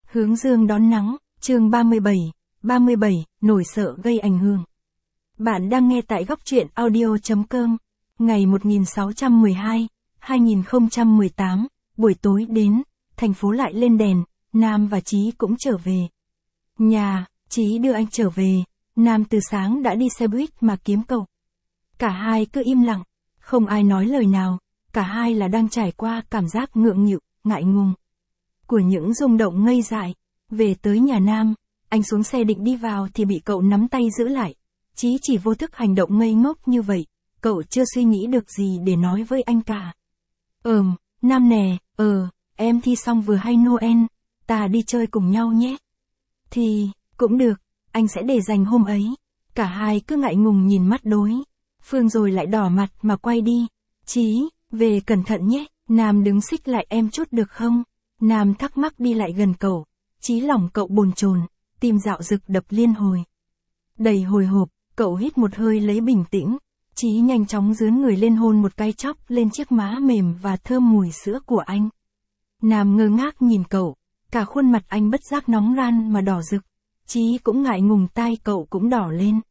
Hướng dương đón nắng, chương 37, nỗi sợ gây ảnh hưởng. Bạn đang nghe tại góc truyện audio.com, ngày 1612, 2018, buổi tối đến, thành phố lại lên đèn, Nam và Chí cũng trở về. Nhà, Chí đưa anh trở về, Nam từ sáng đã đi xe buýt mà kiếm cậu. Cả hai cứ im lặng, không ai nói lời nào, cả hai là đang trải qua cảm giác ngượng nghịu, ngại ngùng của những rung động ngây dại. Về tới nhà Nam, anh xuống xe định đi vào thì bị cậu nắm tay giữ lại. Chí chỉ vô thức hành động ngây ngốc như vậy, cậu chưa suy nghĩ được gì để nói với anh cả. Nam nè, em thi xong vừa hay Noel, ta đi chơi cùng nhau nhé. Thì, cũng được, anh sẽ để dành hôm ấy. Cả hai cứ ngại ngùng nhìn mắt đối phương rồi lại đỏ mặt mà quay đi. Chí, về cẩn thận nhé, Nam đứng xích lại em chút được không? Nam thắc mắc đi lại gần cậu. Chí lòng cậu bồn chồn, tim dạo dực đập liên hồi. Đầy hồi hộp, cậu hít một hơi lấy bình tĩnh. Chí nhanh chóng dướn người lên hôn một cái chóp lên chiếc má mềm và thơm mùi sữa của anh. Nam ngơ ngác nhìn cậu, cả khuôn mặt anh bất giác nóng ran mà đỏ rực. Chí cũng ngại ngùng, tai cậu cũng đỏ lên.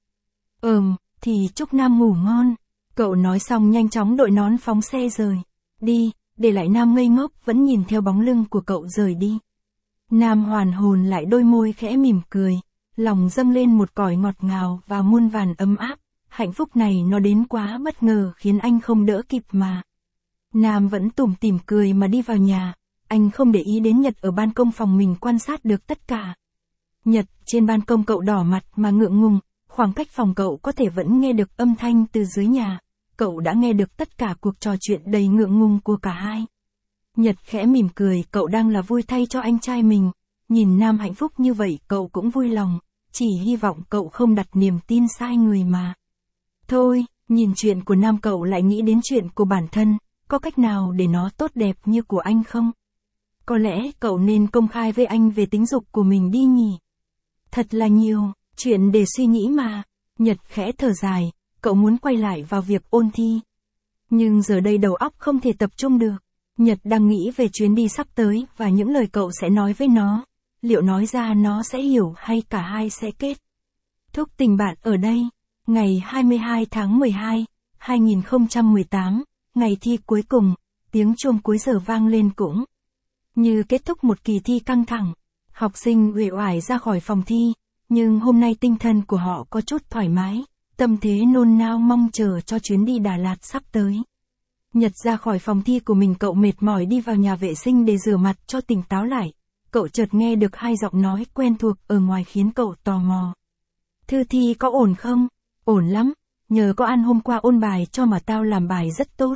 Thì chúc Nam ngủ ngon. Cậu nói xong nhanh chóng đội nón phóng xe rời đi, để lại Nam ngây ngốc vẫn nhìn theo bóng lưng của cậu rời đi. Nam hoàn hồn lại, đôi môi khẽ mỉm cười, lòng dâng lên một cõi ngọt ngào và muôn vàn ấm áp. Hạnh phúc này nó đến quá bất ngờ khiến anh không đỡ kịp mà. Nam vẫn tủm tỉm cười mà đi vào nhà, anh không để ý đến Nhật ở ban công phòng mình quan sát được tất cả. Nhật trên ban công, cậu đỏ mặt mà ngượng ngùng, khoảng cách phòng cậu có thể vẫn nghe được âm thanh từ dưới nhà. Cậu đã nghe được tất cả cuộc trò chuyện đầy ngượng ngùng của cả hai. Nhật khẽ mỉm cười, cậu đang là vui thay cho anh trai mình. Nhìn Nam hạnh phúc như vậy cậu cũng vui lòng, chỉ hy vọng cậu không đặt niềm tin sai người mà. Thôi, nhìn chuyện của Nam cậu lại nghĩ đến chuyện của bản thân, có cách nào để nó tốt đẹp như của anh không? Có lẽ cậu nên công khai với anh về tính dục của mình đi nhỉ? Thật là nhiều chuyện để suy nghĩ mà. Nhật khẽ thở dài, cậu muốn quay lại vào việc ôn thi. Nhưng giờ đây đầu óc không thể tập trung được. Nhật đang nghĩ về chuyến đi sắp tới và những lời cậu sẽ nói với nó. Liệu nói ra nó sẽ hiểu hay cả hai sẽ kết thúc tình bạn ở đây? Ngày 22 tháng 12, 2018, ngày thi cuối cùng, tiếng chuông cuối giờ vang lên cũng như kết thúc một kỳ thi căng thẳng. Học sinh uể oải ra khỏi phòng thi, nhưng hôm nay tinh thần của họ có chút thoải mái, tâm thế nôn nao mong chờ cho chuyến đi Đà Lạt sắp tới. Nhật ra khỏi phòng thi của mình, cậu mệt mỏi đi vào nhà vệ sinh để rửa mặt cho tỉnh táo lại. Cậu chợt nghe được hai giọng nói quen thuộc ở ngoài khiến cậu tò mò. Thư thi có ổn không? Ổn lắm, nhờ có An hôm qua ôn bài cho mà tao làm bài rất tốt.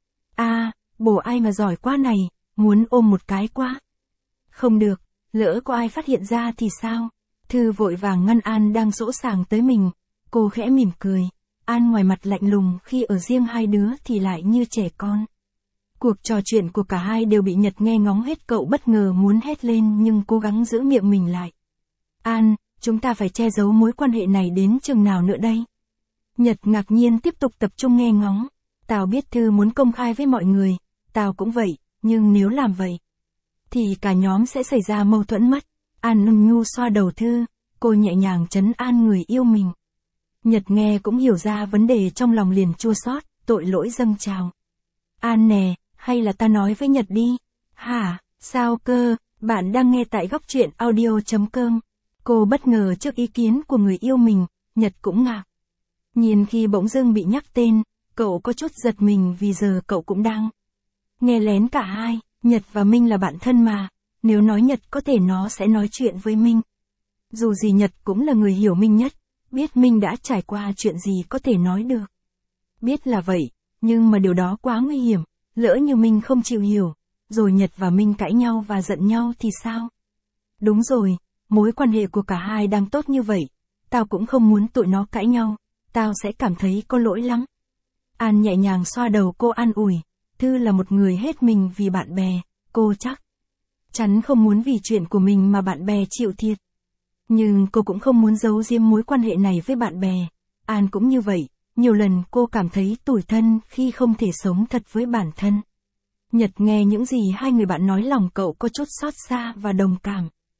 Bồ ai mà giỏi quá này, muốn ôm một cái quá. Không được, lỡ có ai phát hiện ra thì sao? Thư vội vàng ngăn An đang dỗ sàng tới mình. Cô khẽ mỉm cười. An ngoài mặt lạnh lùng, khi ở riêng hai đứa thì lại như trẻ con. Cuộc trò chuyện của cả hai đều bị Nhật nghe ngóng hết, cậu bất ngờ muốn hét lên nhưng cố gắng giữ miệng mình lại. An, chúng ta phải che giấu mối quan hệ này đến chừng nào nữa đây? Nhật ngạc nhiên tiếp tục tập trung nghe ngóng. Tao biết Thư muốn công khai với mọi người, tao cũng vậy, nhưng nếu làm vậy thì cả nhóm sẽ xảy ra mâu thuẫn mất. An nâng nhu xoa đầu Thư, cô nhẹ nhàng trấn an người yêu mình. Nhật nghe cũng hiểu ra vấn đề, trong lòng liền chua xót, tội lỗi dâng trào. An nè, hay là ta nói với Nhật đi? Hả, sao cơ? Bạn đang nghe tại góc truyện audio.com. Cô bất ngờ trước ý kiến của người yêu mình, Nhật cũng ngạc nhìn khi bỗng dưng bị nhắc tên. Cậu có chút giật mình vì giờ cậu cũng đang nghe lén cả hai. Nhật và Minh là bạn thân mà, nếu nói Nhật có thể nó sẽ nói chuyện với Minh. Dù gì Nhật cũng là người hiểu Minh nhất, biết Minh đã trải qua chuyện gì có thể nói được. Biết là vậy, nhưng mà điều đó quá nguy hiểm, lỡ như Minh không chịu hiểu, rồi Nhật và Minh cãi nhau và giận nhau thì sao? Đúng rồi, mối quan hệ của cả hai đang tốt như vậy, tao cũng không muốn tụi nó cãi nhau, tao sẽ cảm thấy có lỗi lắm. An nhẹ nhàng xoa đầu cô an ủi. Thư là một người hết mình vì bạn bè, cô chắc chắn không muốn vì chuyện của mình mà bạn bè chịu thiệt. Nhưng cô cũng không muốn giấu giếm mối quan hệ này với bạn bè. An cũng như vậy, nhiều lần cô cảm thấy tủi thân khi không thể sống thật với bản thân. Nhật nghe những gì hai người bạn nói, lòng cậu có chút xót xa và đồng cảm.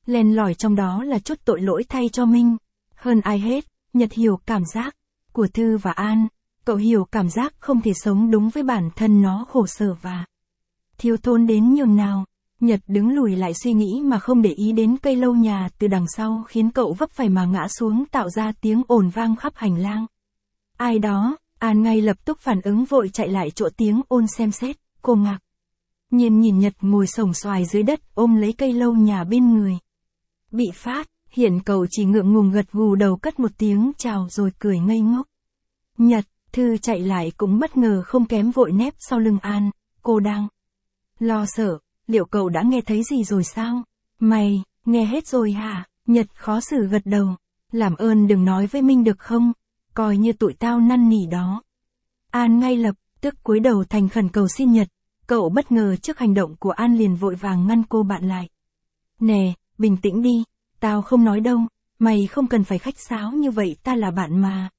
Len lỏi trong đó là chút tội lỗi thay cho Minh. Hơn ai hết, Nhật hiểu cảm giác của Thư và An. Cậu hiểu cảm giác không thể sống đúng với bản thân nó khổ sở và thiếu thốn đến nhường nào. Nhật đứng lùi lại suy nghĩ mà không để ý đến cây lâu nhà từ đằng sau khiến cậu vấp phải mà ngã xuống tạo ra tiếng ồn vang khắp hành lang. Ai đó, An ngay lập tức phản ứng vội chạy lại chỗ tiếng ồn xem xét, cô ngạc nhiên nhìn Nhật ngồi xổm xoài dưới đất ôm lấy cây lâu nhà bên người. Bị phát, hiện cậu chỉ ngượng ngùng gật gù đầu cất một tiếng chào rồi cười ngây ngốc. Nhật, Thư chạy lại cũng bất ngờ không kém vội nép sau lưng An, cô đang lo sợ, liệu cậu đã nghe thấy gì rồi sao? Mày, nghe hết rồi hả? Nhật khó xử gật đầu, làm ơn đừng nói với Minh được không? Coi như tụi tao năn nỉ đó. An ngay lập tức cúi đầu thành khẩn cầu xin Nhật, cậu bất ngờ trước hành động của An liền vội vàng ngăn cô bạn lại. Nè, bình tĩnh đi, tao không nói đâu, mày không cần phải khách sáo như vậy, ta là bạn mà.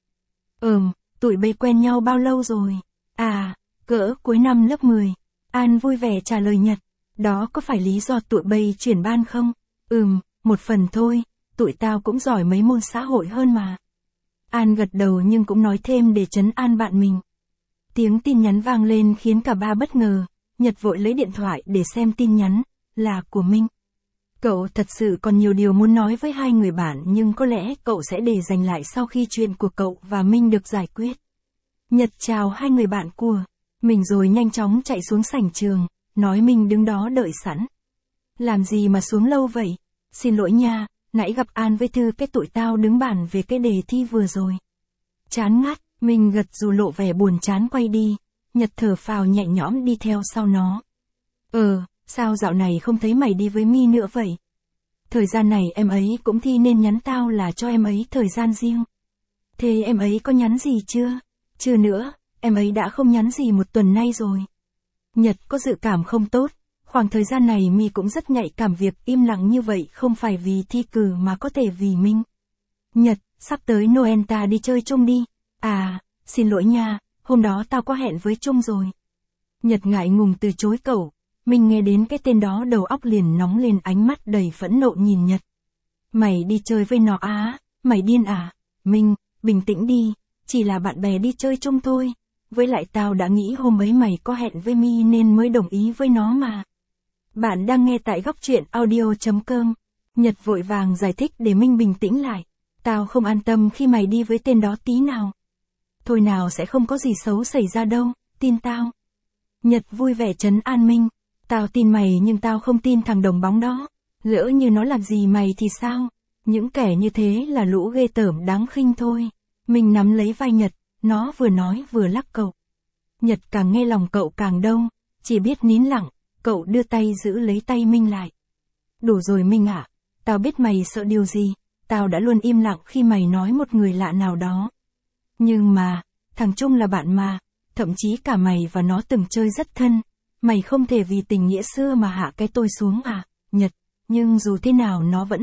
Tụi bay quen nhau bao lâu rồi? À, cỡ cuối năm lớp 10. An vui vẻ trả lời Nhật, đó có phải lý do tụi bay chuyển ban không? Một phần thôi, tụi tao cũng giỏi mấy môn xã hội hơn mà. An gật đầu nhưng cũng nói thêm để trấn an bạn mình. Tiếng tin nhắn vang lên khiến cả ba bất ngờ, Nhật vội lấy điện thoại để xem tin nhắn, là của Minh. Cậu thật sự còn nhiều điều muốn nói với hai người bạn nhưng có lẽ cậu sẽ để dành lại sau khi chuyện của cậu và Minh được giải quyết. Nhật chào hai người bạn của mình rồi nhanh chóng chạy xuống sảnh trường, nói Minh đứng đó đợi sẵn. Làm gì mà xuống lâu vậy? Xin lỗi nha, nãy gặp An với Thư cái tụi tao đứng bàn về cái đề thi vừa rồi. Chán ngắt, Minh gật dù lộ vẻ buồn chán quay đi, Nhật thở phào nhẹ nhõm đi theo sau nó. Sao dạo này không thấy mày đi với Mi nữa vậy? Thời gian này em ấy cũng thi nên nhắn tao là cho em ấy thời gian riêng. Thế em ấy có nhắn gì chưa? Chưa nữa, em ấy đã không nhắn gì một tuần nay rồi. Nhật có dự cảm không tốt, khoảng thời gian này Mi cũng rất nhạy cảm, việc im lặng như vậy không phải vì thi cử mà có thể vì Minh. Nhật, sắp tới Noel ta đi chơi chung đi. À, xin lỗi nha, hôm đó tao có hẹn với Trung rồi. Nhật ngại ngùng từ chối cậu. Mình nghe đến cái tên đó đầu óc liền nóng lên, ánh mắt đầy phẫn nộ nhìn Nhật. Mày đi chơi với nó á, mày điên à? Minh, bình tĩnh đi, chỉ là bạn bè đi chơi chung thôi. Với lại tao đã nghĩ hôm ấy mày có hẹn với Mi nên mới đồng ý với nó mà. Bạn đang nghe tại góc truyện audio.com. Nhật vội vàng giải thích để Minh bình tĩnh lại. Tao không an tâm khi mày đi với tên đó tí nào. Thôi nào, sẽ không có gì xấu xảy ra đâu, tin tao. Nhật vui vẻ trấn an Minh. Tao tin mày nhưng tao không tin thằng đồng bóng đó. Lỡ như nó làm gì mày thì sao? Những kẻ như thế là lũ ghê tởm đáng khinh thôi. Mình nắm lấy vai Nhật, nó vừa nói vừa lắc cậu. Nhật càng nghe lòng cậu càng đau, chỉ biết nín lặng, cậu đưa tay giữ lấy tay Minh lại. Đủ rồi Minh ạ, tao biết mày sợ điều gì, tao đã luôn im lặng khi mày nói một người lạ nào đó. Nhưng mà, thằng Trung là bạn mà, thậm chí cả mày và nó từng chơi rất thân. Mày không thể vì tình nghĩa xưa mà hạ cái tôi xuống à, Nhật, nhưng dù thế nào nó vẫn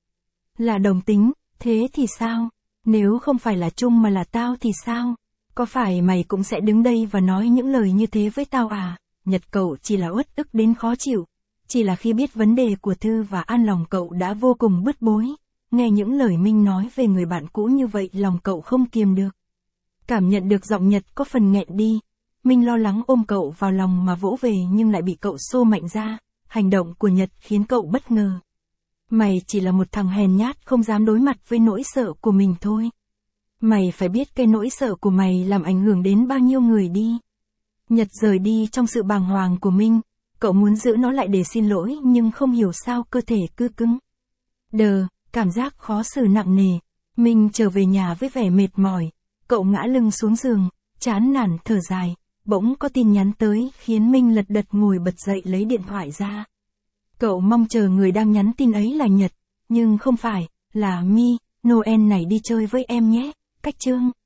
là đồng tính, thế thì sao? Nếu không phải là Trung mà là tao thì sao? Có phải mày cũng sẽ đứng đây và nói những lời như thế với tao à? Nhật, cậu chỉ là uất ức đến khó chịu. Chỉ là khi biết vấn đề của Thư và An, lòng cậu đã vô cùng bứt bối. Nghe những lời Minh nói về người bạn cũ như vậy, lòng cậu không kiềm được. Cảm nhận được giọng Nhật có phần nghẹn đi. Minh lo lắng ôm cậu vào lòng mà vỗ về nhưng lại bị cậu xô mạnh ra. Hành động của Nhật khiến cậu bất ngờ. Mày chỉ là một thằng hèn nhát không dám đối mặt với nỗi sợ của mình thôi. Mày phải biết cái nỗi sợ của mày làm ảnh hưởng đến bao nhiêu người đi. Nhật rời đi trong sự bàng hoàng của Minh. Cậu muốn giữ nó lại để xin lỗi nhưng không hiểu sao cơ thể cứ cứng đờ, cảm giác khó xử nặng nề. Minh trở về nhà với vẻ mệt mỏi. Cậu ngã lưng xuống giường, chán nản thở dài. Bỗng có tin nhắn tới khiến Minh lật đật ngồi bật dậy lấy điện thoại ra. Cậu mong chờ người đang nhắn tin ấy là Nhật, nhưng không phải, là Mi. Noel này đi chơi với em nhé, cách chương.